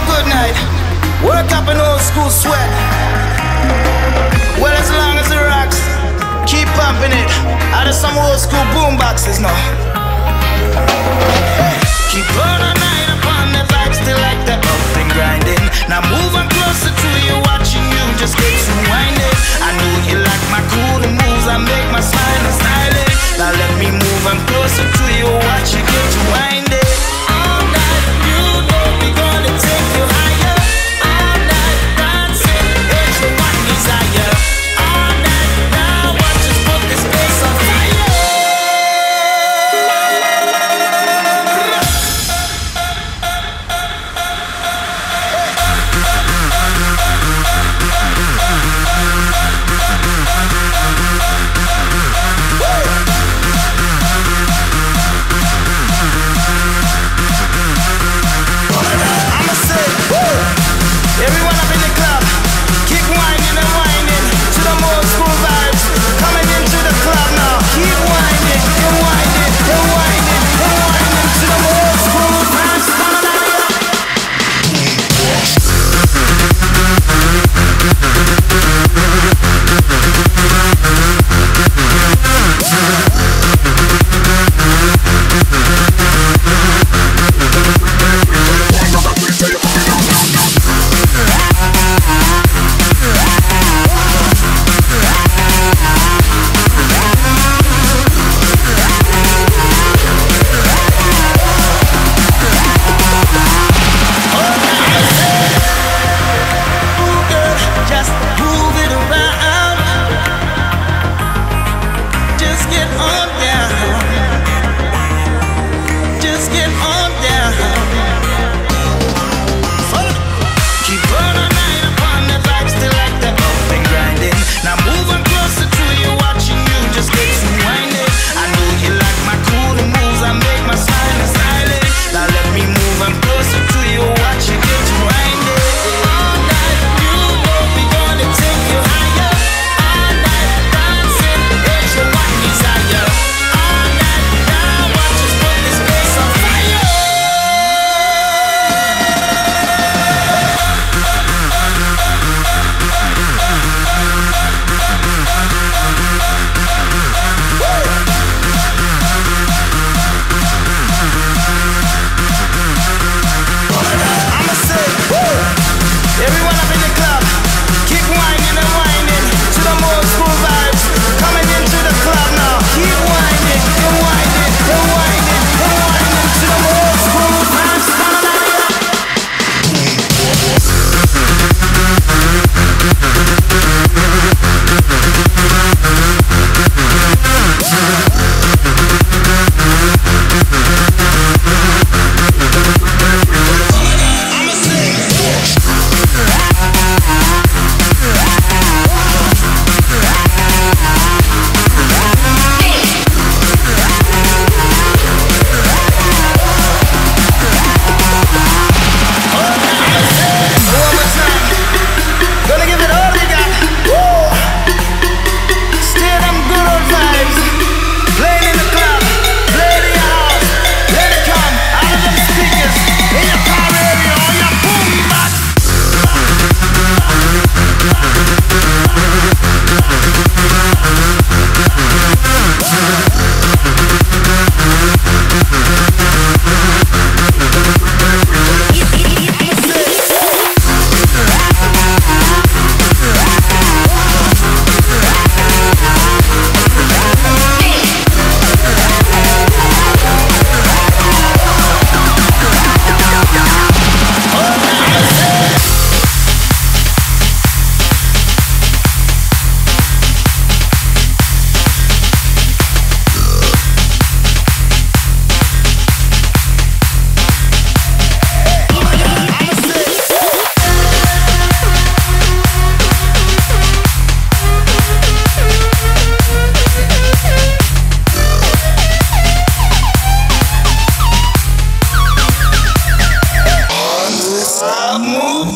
good night. Work up an old school sweat. Well, as long as it rocks, keep pumping it. Out of some old school boom boxes now. Keep on all night upon the vibe, still like that up and grinding. Now move on closer to you, watching you just get to winding. I know you like my cool moves, I make my smile and styling. Now let me move on closer to you, watch you get to winding. All night, you know we gonna take you higher. All night dancing, it's your one desire. All night now, watch us put this place on fire. Everyone up in the club, keep whining and whining to the old school vibes. Coming into the club now, keep whining and whining and whining and whining to the old school vibes. Move.